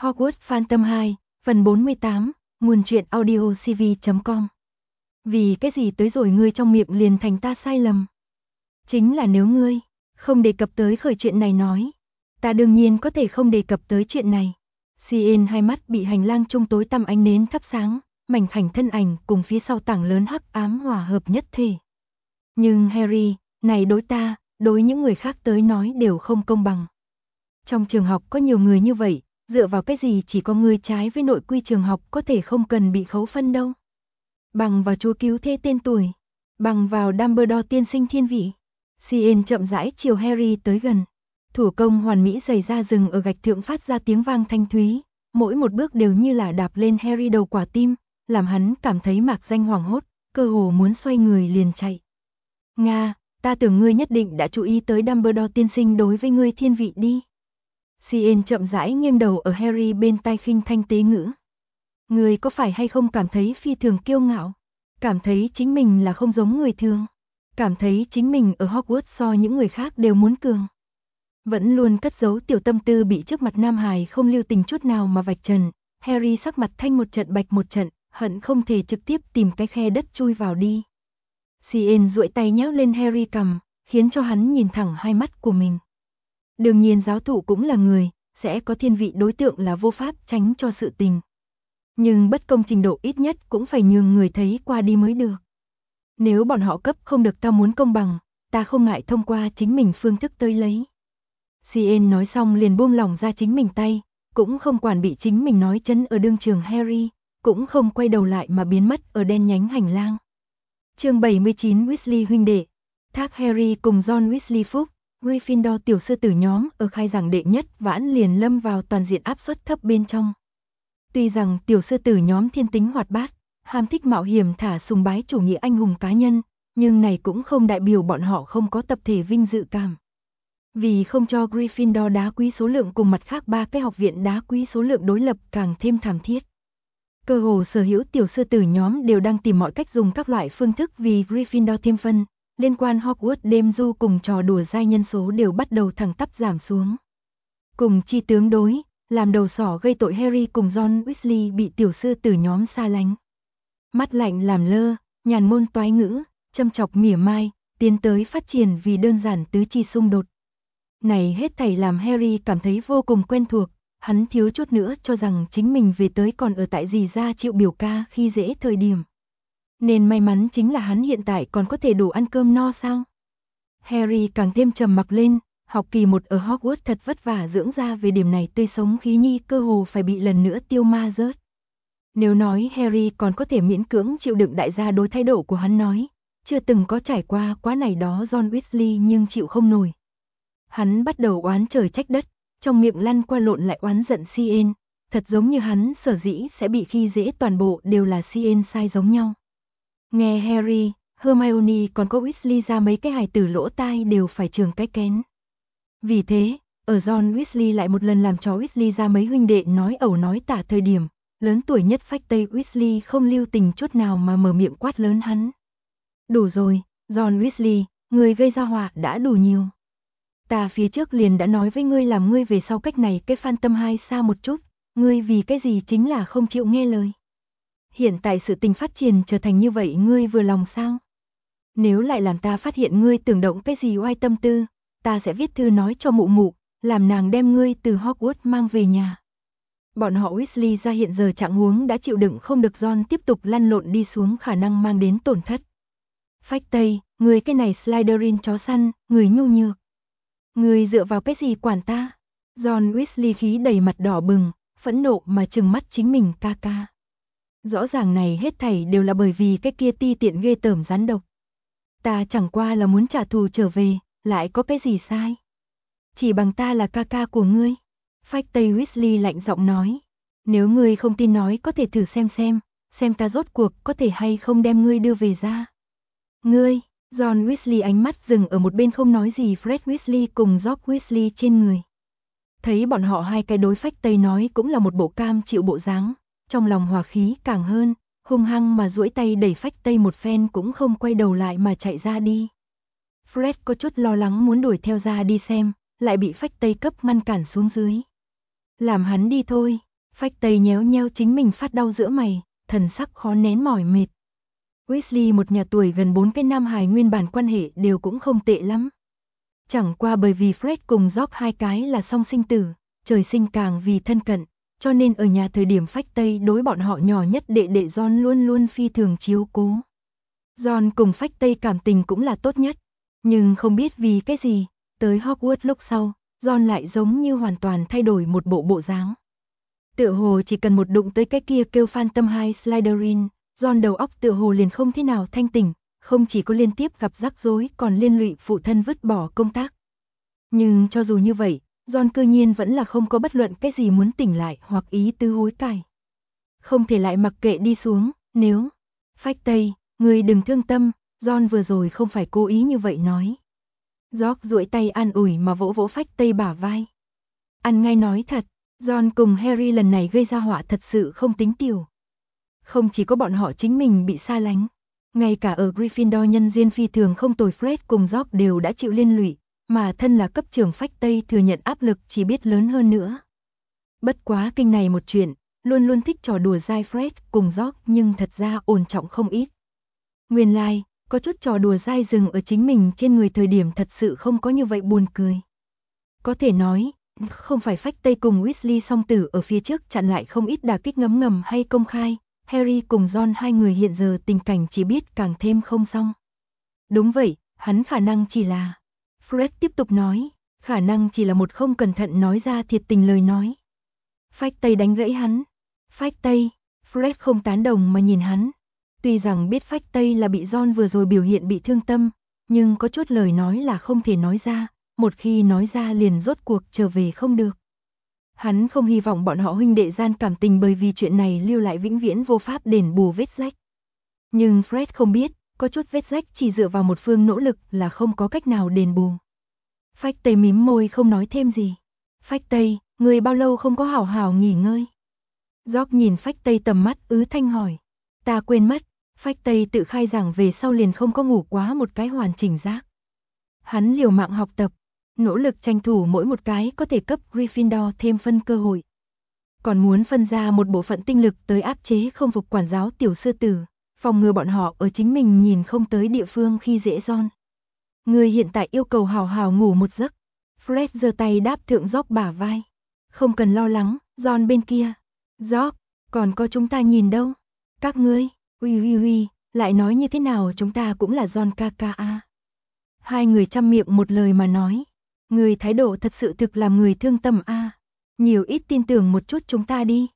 Hogwarts Phantom 2, phần 48, nguồn truyện audio cv.com. Vì cái gì tới rồi ngươi trong miệng liền thành ta sai lầm? Chính là nếu ngươi không đề cập tới khởi chuyện này nói, ta đương nhiên có thể không đề cập tới chuyện này. Cien hai mắt bị hành lang trung tối tăm ánh nến thắp sáng, mảnh khảnh thân ảnh cùng phía sau tảng lớn hắc ám hòa hợp nhất thể. Nhưng Harry, này đối ta, đối những người khác tới nói đều không công bằng. Trong trường học có nhiều người như vậy, dựa vào cái gì chỉ có ngươi trái với nội quy trường học có thể không cần bị khấu phân đâu. Bằng vào chúa cứu thế tên tuổi, bằng vào Dumbledore tiên sinh thiên vị. Cien chậm rãi chiều Harry tới gần. Thủ công hoàn mỹ giày da rừng ở gạch thượng phát ra tiếng vang thanh thúy, mỗi một bước đều như là đạp lên Harry đầu quả tim, làm hắn cảm thấy mạc danh hoảng hốt, cơ hồ muốn xoay người liền chạy. Nga, ta tưởng ngươi nhất định đã chú ý tới Dumbledore tiên sinh đối với ngươi thiên vị đi. Cien chậm rãi nghiêng đầu ở Harry bên tai khinh thanh tế ngữ. Ngươi có phải hay không cảm thấy phi thường kiêu ngạo? Cảm thấy chính mình là không giống người thường? Cảm thấy chính mình ở Hogwarts so những người khác đều muốn cường? Vẫn luôn cất giấu tiểu tâm tư bị trước mặt Nam Hải không lưu tình chút nào mà vạch trần. Harry sắc mặt thanh một trận bạch một trận, hận không thể trực tiếp tìm cái khe đất chui vào đi. Cien duỗi tay nhéo lên Harry cằm, khiến cho hắn nhìn thẳng hai mắt của mình. Đương nhiên giáo thụ cũng là người, sẽ có thiên vị đối tượng là vô pháp tránh cho sự tình. Nhưng bất công trình độ ít nhất cũng phải nhường người thấy qua đi mới được. Nếu bọn họ cấp không được ta muốn công bằng, ta không ngại thông qua chính mình phương thức tới lấy. Cien nói xong liền buông lỏng ra chính mình tay, cũng không quản bị chính mình nói chấn ở đương trường Harry, cũng không quay đầu lại mà biến mất ở đen nhánh hành lang. Chương 79 Weasley huynh đệ. Thác Harry cùng John Weasley phúc, Gryffindor tiểu sư tử nhóm ở khai giảng đệ nhất vãn liền lâm vào toàn diện áp suất thấp bên trong. Tuy rằng tiểu sư tử nhóm thiên tính hoạt bát, ham thích mạo hiểm thả sùng bái chủ nghĩa anh hùng cá nhân, nhưng này cũng không đại biểu bọn họ không có tập thể vinh dự cảm. Vì không cho Gryffindor đá quý số lượng cùng mặt khác ba cái học viện đá quý số lượng đối lập càng thêm thảm thiết. Cơ hồ sở hữu tiểu sư tử nhóm đều đang tìm mọi cách dùng các loại phương thức vì Gryffindor thêm phân, liên quan Hogwarts đêm du cùng trò đùa dai nhân số đều bắt đầu thẳng tắp giảm xuống. Cùng chi tướng đối, làm đầu sỏ gây tội Harry cùng John Weasley bị tiểu sư tử nhóm xa lánh. Mắt lạnh làm lơ, nhàn môn toái ngữ, châm chọc mỉa mai, tiến tới phát triển vì đơn giản tứ chi xung đột. Này hết thảy làm Harry cảm thấy vô cùng quen thuộc, hắn thiếu chút nữa cho rằng chính mình về tới còn ở tại dì ra chịu biểu ca khi dễ thời điểm. Nên may mắn chính là hắn hiện tại còn có thể đủ ăn cơm no sao. Harry càng thêm trầm mặc lên, học kỳ 1 ở Hogwarts thật vất vả dưỡng ra về điểm này tươi sống khí nhi cơ hồ phải bị lần nữa tiêu ma rớt. Nếu nói Harry còn có thể miễn cưỡng chịu đựng đại gia đối thái độ của hắn nói, chưa từng có trải qua quá này đó John Weasley nhưng chịu không nổi. Hắn bắt đầu oán trời trách đất, trong miệng lăn qua lộn lại oán giận Cien, thật giống như hắn sở dĩ sẽ bị khi dễ toàn bộ đều là Cien sai giống nhau. Nghe Harry, Hermione còn có Weasley ra mấy cái hài tử lỗ tai đều phải trường cái kén. Vì thế, ở John Weasley lại một lần làm cho Weasley ra mấy huynh đệ nói ẩu nói tả thời điểm, lớn tuổi nhất phách tây Weasley không lưu tình chút nào mà mở miệng quát lớn hắn. Đủ rồi, John Weasley, người gây ra họa đã đủ nhiều. Ta phía trước liền đã nói với ngươi làm ngươi về sau cách này cái Phantom 2 xa một chút, ngươi vì cái gì chính là không chịu nghe lời. Hiện tại sự tình phát triển trở thành như vậy ngươi vừa lòng sao? Nếu lại làm ta phát hiện ngươi tưởng động cái gì oai tâm tư, ta sẽ viết thư nói cho mụ mụ, làm nàng đem ngươi từ Hogwarts mang về nhà. Bọn họ Weasley ra hiện giờ trạng huống đã chịu đựng không được John tiếp tục lăn lộn đi xuống khả năng mang đến tổn thất. Phách Tây, ngươi cái này Slytherin chó săn, người nhu nhược. Ngươi dựa vào cái gì quản ta? John Weasley khí đầy mặt đỏ bừng, phẫn nộ mà trừng mắt chính mình ca ca. Rõ ràng này hết thảy đều là bởi vì cái kia ti tiện ghê tởm rắn độc. Ta chẳng qua là muốn trả thù trở về, lại có cái gì sai? Chỉ bằng ta là ca ca của ngươi. Phách Tây Weasley lạnh giọng nói. Nếu ngươi không tin nói có thể thử xem ta rốt cuộc có thể hay không đem ngươi đưa về ra. Ngươi, John Weasley ánh mắt dừng ở một bên không nói gì Fred Weasley cùng George Weasley trên người. Thấy bọn họ hai cái đối Phách Tây nói cũng là một bộ cam chịu bộ dáng, trong lòng hòa khí càng hơn, hung hăng mà duỗi tay đẩy Phách Tây một phen cũng không quay đầu lại mà chạy ra đi. Fred có chút lo lắng muốn đuổi theo ra đi xem, lại bị Phách Tây cấp ngăn cản xuống dưới. Làm hắn đi thôi, Phách Tây nhéo nheo chính mình phát đau giữa mày, thần sắc khó nén mỏi mệt. Weasley một nhà tuổi gần 4 cái nam hài nguyên bản quan hệ đều cũng không tệ lắm. Chẳng qua bởi vì Fred cùng George hai cái là song sinh tử, trời sinh càng vì thân cận, cho nên ở nhà thời điểm Phách Tây đối bọn họ nhỏ nhất đệ đệ John luôn luôn phi thường chiếu cố. John cùng Phách Tây cảm tình cũng là tốt nhất, nhưng không biết vì cái gì, tới Hogwarts lúc sau, John lại giống như hoàn toàn thay đổi một bộ dáng. Tựa hồ chỉ cần một đụng tới cái kia kêu Phantom 2 Slytherin, John đầu óc tựa hồ liền không thế nào thanh tỉnh, không chỉ có liên tiếp gặp rắc rối còn liên lụy phụ thân vứt bỏ công tác. Nhưng cho dù như vậy, John cư nhiên vẫn là không có bất luận cái gì muốn tỉnh lại hoặc ý tứ hối cải. Không thể lại mặc kệ đi xuống, nếu... Phách Tây, người đừng thương tâm, John vừa rồi không phải cố ý như vậy nói. George duỗi tay an ủi mà vỗ vỗ Phách Tây bả vai. Ăn ngay nói thật, John cùng Harry lần này gây ra họa thật sự không tính tiểu. Không chỉ có bọn họ chính mình bị xa lánh, ngay cả ở Gryffindor nhân duyên phi thường không tồi Fred cùng George đều đã chịu liên lụy, mà thân là cấp trưởng Phách Tây thừa nhận áp lực chỉ biết lớn hơn nữa. Bất quá kinh này một chuyện, luôn luôn thích trò đùa dai Fred cùng George nhưng thật ra ổn trọng không ít. Nguyên lai, có chút trò đùa dai dừng ở chính mình trên người thời điểm thật sự không có như vậy buồn cười. Có thể nói, không phải Phách Tây cùng Weasley song tử ở phía trước chặn lại không ít đả kích ngấm ngầm hay công khai, Harry cùng Ron hai người hiện giờ tình cảnh chỉ biết càng thêm không xong. Đúng vậy, hắn khả năng chỉ là... Fred tiếp tục nói, khả năng chỉ là một không cẩn thận nói ra thiệt tình lời nói. Phách Tây đánh gãy hắn. Phách Tây, Fred không tán đồng mà nhìn hắn. Tuy rằng biết Phách Tây là bị Ron vừa rồi biểu hiện bị thương tâm, nhưng có chút lời nói là không thể nói ra, một khi nói ra liền rốt cuộc trở về không được. Hắn không hy vọng bọn họ huynh đệ gian cảm tình bởi vì chuyện này lưu lại vĩnh viễn vô pháp đền bù vết rách. Nhưng Fred không biết, có chút vết rách chỉ dựa vào một phương nỗ lực là không có cách nào đền bù. Phách Tây mím môi không nói thêm gì. Phách Tây, người bao lâu không có hảo hảo nghỉ ngơi? George nhìn Phách Tây tầm mắt ứ thanh hỏi. Ta quên mất, Phách Tây tự khai rằng về sau liền không có ngủ quá một cái hoàn chỉnh giấc. Hắn liều mạng học tập, nỗ lực tranh thủ mỗi một cái có thể cấp Gryffindor thêm phân cơ hội. Còn muốn phân ra một bộ phận tinh lực tới áp chế không phục quản giáo tiểu sư tử, phòng ngừa bọn họ ở chính mình nhìn không tới địa phương khi dễ Ron. Người hiện tại yêu cầu hào hào ngủ một giấc. Fred giơ tay đáp thượng George bả vai. Không cần lo lắng, Ron bên kia. George, còn có chúng ta nhìn đâu. Các ngươi, uy, lại nói như thế nào chúng ta cũng là Ron ca ca a. Hai người chăm miệng một lời mà nói. Người thái độ thật sự thực làm người thương tâm a. Nhiều ít tin tưởng một chút chúng ta đi.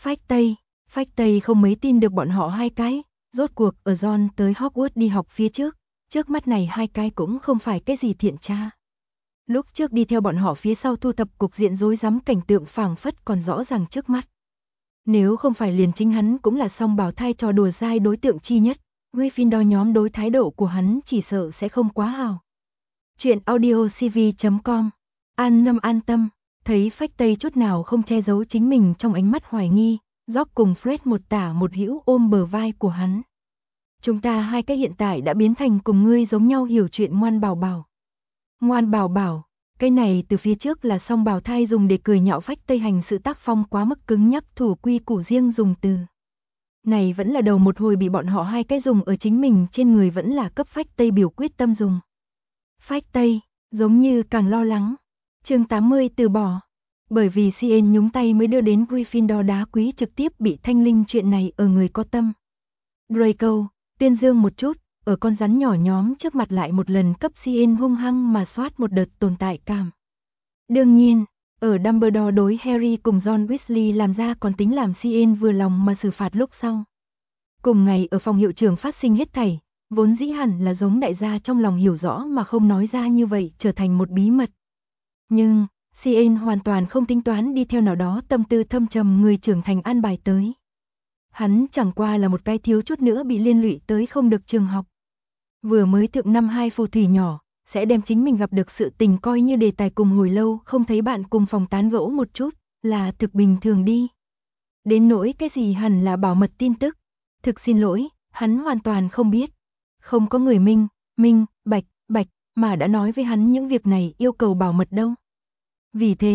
Phách Tây không mấy tin được bọn họ hai cái. Rốt cuộc ở Ron tới Hogwarts đi học phía trước mắt này hai cái cũng không phải cái gì thiện tra. Lúc trước đi theo bọn họ phía sau thu thập cục diện rối rắm cảnh tượng phảng phất còn rõ ràng trước mắt. Nếu không phải liền chính hắn cũng là song bảo thai trò đùa dai đối tượng chi nhất, Gryffindor nhóm đối thái độ của hắn chỉ sợ sẽ không quá hào. Chuyện audiocv.com. An tâm, thấy Phách Tây chút nào không che giấu chính mình trong ánh mắt hoài nghi, George cùng Fred một tả một hữu ôm bờ vai của hắn. Chúng ta hai cái hiện tại đã biến thành cùng ngươi giống nhau hiểu chuyện ngoan bảo bảo. Ngoan bảo bảo, cái này từ phía trước là song bào thai dùng để cười nhạo Phách Tây hành sự tác phong quá mức cứng nhắc thủ quy củ riêng dùng từ. Này vẫn là đầu một hồi bị bọn họ hai cái dùng ở chính mình trên người vẫn là cấp Phách Tây biểu quyết tâm dùng. Phách Tây, giống như càng lo lắng. Chương 80 từ bỏ. Bởi vì CN nhúng tay mới đưa đến Gryffindor đá quý trực tiếp bị thanh linh chuyện này ở người có tâm. Draco, tuyên dương một chút, ở con rắn nhỏ nhóm trước mặt lại một lần cấp CN hung hăng mà soát một đợt tồn tại cảm. Đương nhiên, ở Dumbledore đối Harry cùng Ron Weasley làm ra còn tính làm CN vừa lòng mà xử phạt lúc sau. Cùng ngày ở phòng hiệu trưởng phát sinh hết thảy, vốn dĩ hẳn là giống đại gia trong lòng hiểu rõ mà không nói ra như vậy trở thành một bí mật. Nhưng, CN hoàn toàn không tính toán đi theo nào đó tâm tư thâm trầm người trưởng thành an bài tới. Hắn chẳng qua là một cái thiếu chút nữa bị liên lụy tới không được trường học. Vừa mới thượng năm 2 phù thủy nhỏ, sẽ đem chính mình gặp được sự tình coi như đề tài cùng hồi lâu không thấy bạn cùng phòng tán gẫu một chút, là thực bình thường đi. Đến nỗi cái gì hẳn là bảo mật tin tức. Thực xin lỗi, hắn hoàn toàn không biết. Không có người bạch, mà đã nói với hắn những việc này yêu cầu bảo mật đâu. Vì thế,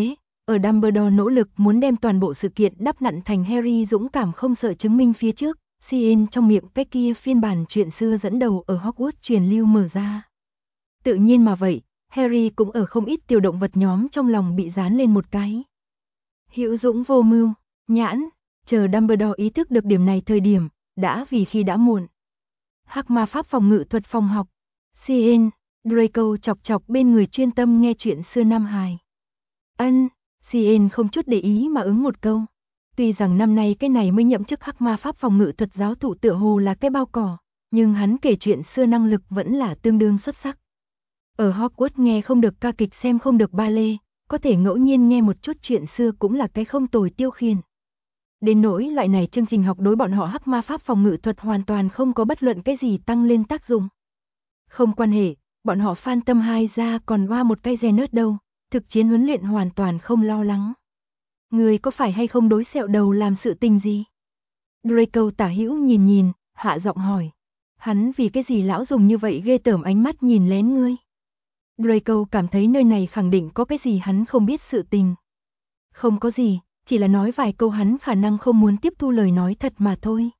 ở Dumbledore nỗ lực muốn đem toàn bộ sự kiện đắp nặn thành Harry dũng cảm không sợ chứng minh phía trước, Cn trong miệng cái kia phiên bản chuyện xưa dẫn đầu ở Hogwarts truyền lưu mở ra. Tự nhiên mà vậy, Harry cũng ở không ít tiểu động vật nhóm trong lòng bị dán lên một cái hữu dũng vô mưu nhãn, chờ Dumbledore ý thức được điểm này thời điểm, đã vì khi đã muộn. Hắc ma pháp phòng ngự thuật phòng học. Cn, Draco chọc chọc bên người chuyên tâm nghe chuyện xưa Nam Hài. Cn không chút để ý mà ứng một câu. Tuy rằng năm nay cái này mới nhậm chức hắc ma pháp phòng ngự thuật giáo thụ tựa hồ là cái bao cỏ, nhưng hắn kể chuyện xưa năng lực vẫn là tương đương xuất sắc. Ở Hogwarts nghe không được ca kịch xem không được ballet, có thể ngẫu nhiên nghe một chút chuyện xưa cũng là cái không tồi tiêu khiển. Đến nỗi loại này chương trình học đối bọn họ hắc ma pháp phòng ngự thuật hoàn toàn không có bất luận cái gì tăng lên tác dụng. Không quan hệ, bọn họ fan tâm 2 ra còn qua một cái Zenet đâu, thực chiến huấn luyện hoàn toàn không lo lắng. Người có phải hay không đối sẹo đầu làm sự tình gì? Draco tả hữu nhìn nhìn, hạ giọng hỏi. Hắn vì cái gì lão dùng như vậy ghê tởm ánh mắt nhìn lén ngươi? Draco cảm thấy nơi này khẳng định có cái gì hắn không biết sự tình. Không có gì, chỉ là nói vài câu hắn khả năng không muốn tiếp thu lời nói thật mà thôi.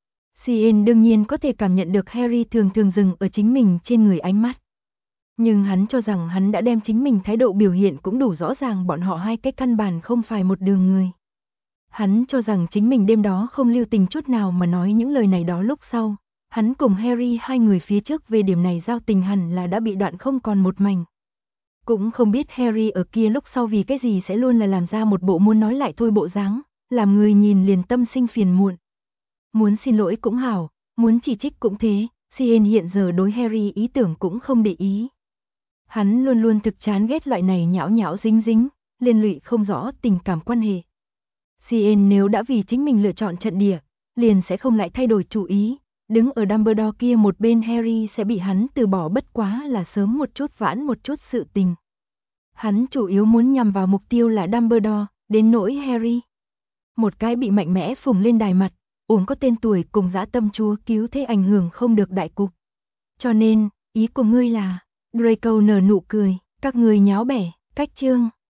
Cn đương nhiên có thể cảm nhận được Harry thường thường dừng ở chính mình trên người ánh mắt. Nhưng hắn cho rằng hắn đã đem chính mình thái độ biểu hiện cũng đủ rõ ràng bọn họ hai cái căn bản không phải một đường người. Hắn cho rằng chính mình đêm đó không lưu tình chút nào mà nói những lời này đó lúc sau. Hắn cùng Harry hai người phía trước về điểm này giao tình hẳn là đã bị đoạn không còn một mảnh. Cũng không biết Harry ở kia lúc sau vì cái gì sẽ luôn là làm ra một bộ muốn nói lại thôi bộ dáng, làm người nhìn liền tâm sinh phiền muộn. Muốn xin lỗi cũng hảo, muốn chỉ trích cũng thế, Cn hiện giờ đối Harry ý tưởng cũng không để ý. Hắn luôn luôn thực chán ghét loại này nhão nhão dính dính, liên lụy không rõ tình cảm quan hệ. Cn nếu đã vì chính mình lựa chọn trận địa, liền sẽ không lại thay đổi chủ ý, đứng ở Dumbledore kia một bên Harry sẽ bị hắn từ bỏ bất quá là sớm một chút vãn một chút sự tình. Hắn chủ yếu muốn nhằm vào mục tiêu là Dumbledore, đến nỗi Harry. Một cái bị mạnh mẽ phủng lên đài mặt, uống có tên tuổi cùng dã tâm chúa cứu thế ảnh hưởng không được đại cục. Cho nên, ý của ngươi là, Draco nở nụ cười, các người nháo bẻ, cách chương.